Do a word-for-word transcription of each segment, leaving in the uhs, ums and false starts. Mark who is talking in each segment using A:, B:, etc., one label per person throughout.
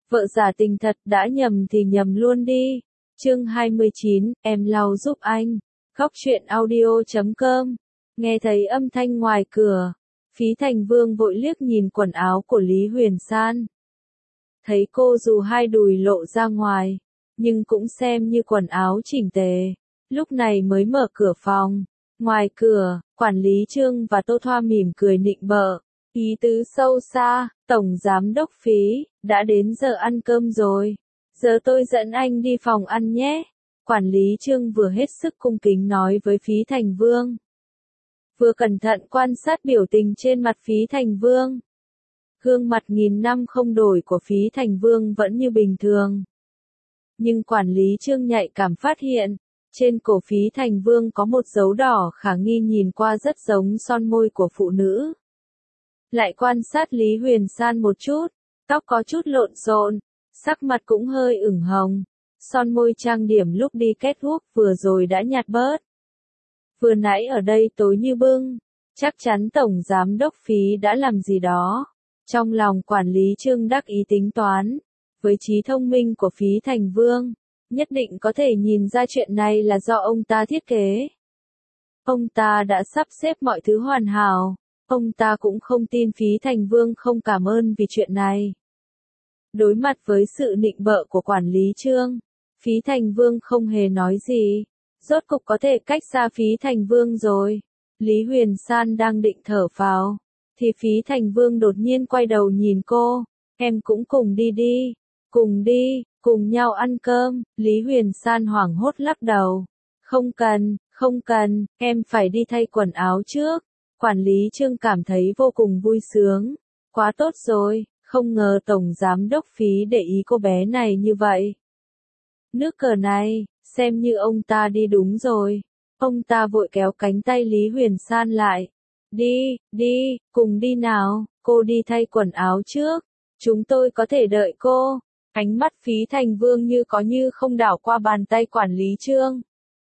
A: Vợ giả tình thật, đã nhầm thì nhầm luôn đi. Chương hai mươi chín, em lau giúp anh. Góc truyện audio chấm com. Nghe thấy âm thanh ngoài cửa, Phí Thành Vương vội liếc nhìn quần áo của Lý Huyền San. Thấy cô dù hai đùi lộ ra ngoài, nhưng cũng xem như quần áo chỉnh tề. Lúc này mới mở cửa phòng. Ngoài cửa, quản lý Trương và Tô Thoa mỉm cười nịnh bợ. Ý tứ sâu xa, Tổng Giám đốc Phí, đã đến giờ ăn cơm rồi. Giờ tôi dẫn anh đi phòng ăn nhé. Quản lý Trương vừa hết sức cung kính nói với Phí Thành Vương. Vừa cẩn thận quan sát biểu tình trên mặt Phí Thành Vương. Gương mặt nghìn năm không đổi của Phí Thành Vương vẫn như bình thường. Nhưng quản lý Trương nhạy cảm phát hiện, trên cổ Phí Thành Vương có một dấu đỏ khả nghi nhìn qua rất giống son môi của phụ nữ. Lại quan sát Lý Huyền San một chút, tóc có chút lộn xộn, sắc mặt cũng hơi ửng hồng, son môi trang điểm lúc đi kết thúc vừa rồi đã nhạt bớt. Vừa nãy ở đây tối như bưng, chắc chắn Tổng Giám đốc Phí đã làm gì đó. Trong lòng quản lý Trương đắc ý tính toán, với trí thông minh của Phí Thành Vương, nhất định có thể nhìn ra chuyện này là do ông ta thiết kế. Ông ta đã sắp xếp mọi thứ hoàn hảo. Ông ta cũng không tin Phí Thành Vương không cảm ơn vì chuyện này. Đối mặt với sự nịnh bợ của quản lý Trương, Phí Thành Vương không hề nói gì. Rốt cục có thể cách xa Phí Thành Vương rồi. Lý Huyền San đang định thở phào, thì Phí Thành Vương đột nhiên quay đầu nhìn cô. Em cũng cùng đi đi. Cùng đi, cùng nhau ăn cơm. Lý Huyền San hoảng hốt lắc đầu. Không cần, không cần, em phải đi thay quần áo trước. Quản lý Trương cảm thấy vô cùng vui sướng. Quá tốt rồi, không ngờ Tổng Giám đốc Phí để ý cô bé này như vậy. Nước cờ này, xem như ông ta đi đúng rồi. Ông ta vội kéo cánh tay Lý Huyền San lại. Đi, đi, cùng đi nào, cô đi thay quần áo trước. Chúng tôi có thể đợi cô. Ánh mắt Phí Thành Vương như có như không đảo qua bàn tay quản lý Trương.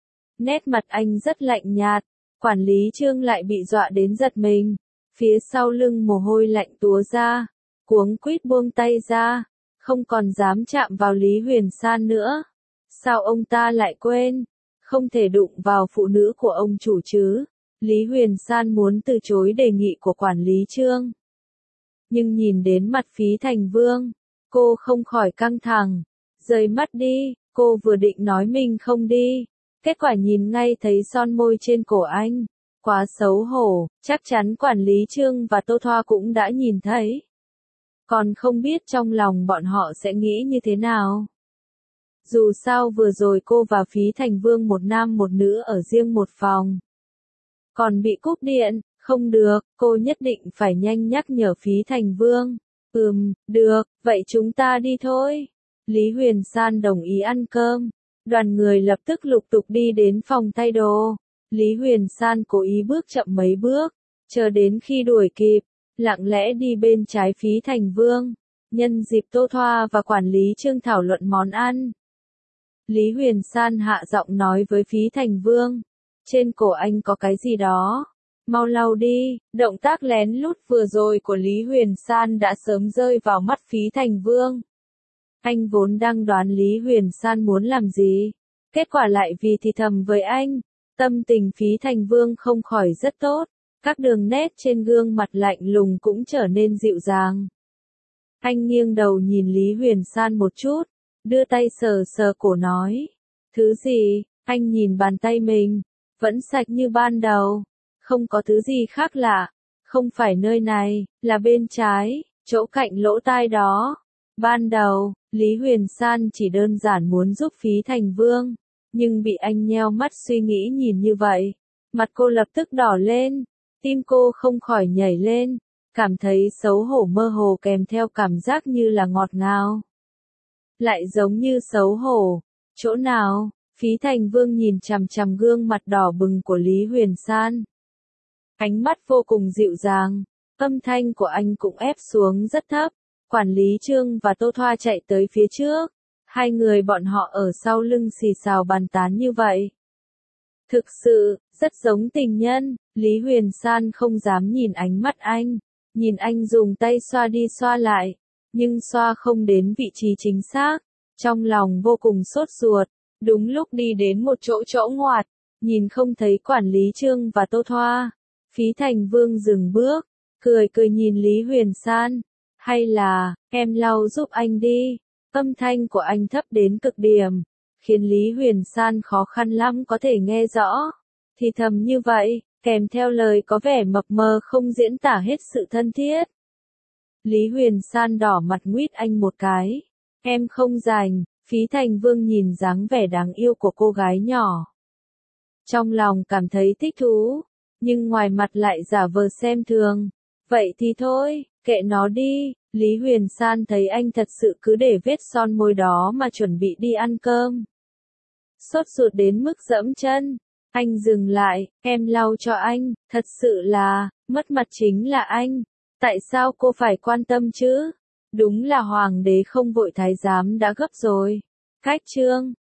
A: Nét mặt anh rất lạnh nhạt. Quản lý Trương lại bị dọa đến giật mình, phía sau lưng mồ hôi lạnh túa ra, cuống quýt buông tay ra, không còn dám chạm vào Lý Huyền San nữa. Sao ông ta lại quên, không thể đụng vào phụ nữ của ông chủ chứ? Lý Huyền San muốn từ chối đề nghị của quản lý Trương. Nhưng nhìn đến mặt Phí Thành Vương, cô không khỏi căng thẳng, rời mắt đi, cô vừa định nói mình không đi. Kết quả nhìn ngay thấy son môi trên cổ anh. Quá xấu hổ, chắc chắn quản lý Trương và Tô Thoa cũng đã nhìn thấy. Còn không biết trong lòng bọn họ sẽ nghĩ như thế nào. Dù sao vừa rồi cô và Phí Thành Vương một nam một nữ ở riêng một phòng. Còn bị cúp điện, không được, cô nhất định phải nhanh nhắc nhở Phí Thành Vương. Ừm, được, vậy chúng ta đi thôi. Lý Huyền San đồng ý ăn cơm. Đoàn người lập tức lục tục đi đến phòng thay đồ. Lý Huyền San cố ý bước chậm mấy bước, chờ đến khi đuổi kịp, lặng lẽ đi bên trái Phí Thành Vương. Nhân dịp Tô Thoa và quản lý Trương thảo luận món ăn, Lý Huyền San hạ giọng nói với Phí Thành Vương. Trên cổ anh có cái gì đó, mau lau đi. Động tác lén lút vừa rồi của Lý Huyền San đã sớm rơi vào mắt Phí Thành Vương. Anh vốn đang đoán Lý Huyền San muốn làm gì, kết quả lại vì thì thầm với anh. Tâm tình Phí Thành Vương không khỏi rất tốt, các đường nét trên gương mặt lạnh lùng cũng trở nên dịu dàng. Anh nghiêng đầu nhìn Lý Huyền San một chút, đưa tay sờ sờ cổ nói. Thứ gì? Anh nhìn bàn tay mình, vẫn sạch như ban đầu, không có thứ gì khác lạ. Không phải nơi này, là bên trái, chỗ cạnh lỗ tai đó. Ban đầu, Lý Huyền San chỉ đơn giản muốn giúp Phí Thành Vương, nhưng bị anh nheo mắt suy nghĩ nhìn như vậy. Mặt cô lập tức đỏ lên, tim cô không khỏi nhảy lên, cảm thấy xấu hổ mơ hồ kèm theo cảm giác như là ngọt ngào. Lại giống như xấu hổ. Chỗ nào? Phí Thành Vương nhìn chằm chằm gương mặt đỏ bừng của Lý Huyền San. Ánh mắt vô cùng dịu dàng, âm thanh của anh cũng ép xuống rất thấp. Quản lý Trương và Tô Thoa chạy tới phía trước. Hai người bọn họ ở sau lưng xì xào bàn tán như vậy. Thực sự, rất giống tình nhân. Lý Huyền San không dám nhìn ánh mắt anh. Nhìn anh dùng tay xoa đi xoa lại. nhưng xoa không đến vị trí chính xác, trong lòng vô cùng sốt ruột, đúng lúc đi đến một chỗ chỗ ngoặt, nhìn không thấy quản lý Trương và Tô Thoa. Phí Thành Vương dừng bước, cười cười nhìn Lý Huyền San, hay là, em lau giúp anh đi, âm thanh của anh thấp đến cực điểm, khiến Lý Huyền San khó khăn lắm có thể nghe rõ, thì thầm như vậy, kèm theo lời có vẻ mập mờ không diễn tả hết sự thân thiết. Lý Huyền San đỏ mặt nguýt anh một cái, em không rành. Phí Thành Vương nhìn dáng vẻ đáng yêu của cô gái nhỏ, trong lòng cảm thấy thích thú, nhưng ngoài mặt lại giả vờ xem thường. Vậy thì thôi, kệ nó đi. Lý Huyền San thấy anh thật sự cứ để vết son môi đó mà chuẩn bị đi ăn cơm. Sốt ruột đến mức dẫm chân. Anh dừng lại, em lau cho anh, thật sự là, mất mặt chính là anh. Tại sao cô phải quan tâm chứ? Đúng là hoàng đế không vội thái giám đã gấp rồi. Cách Trương,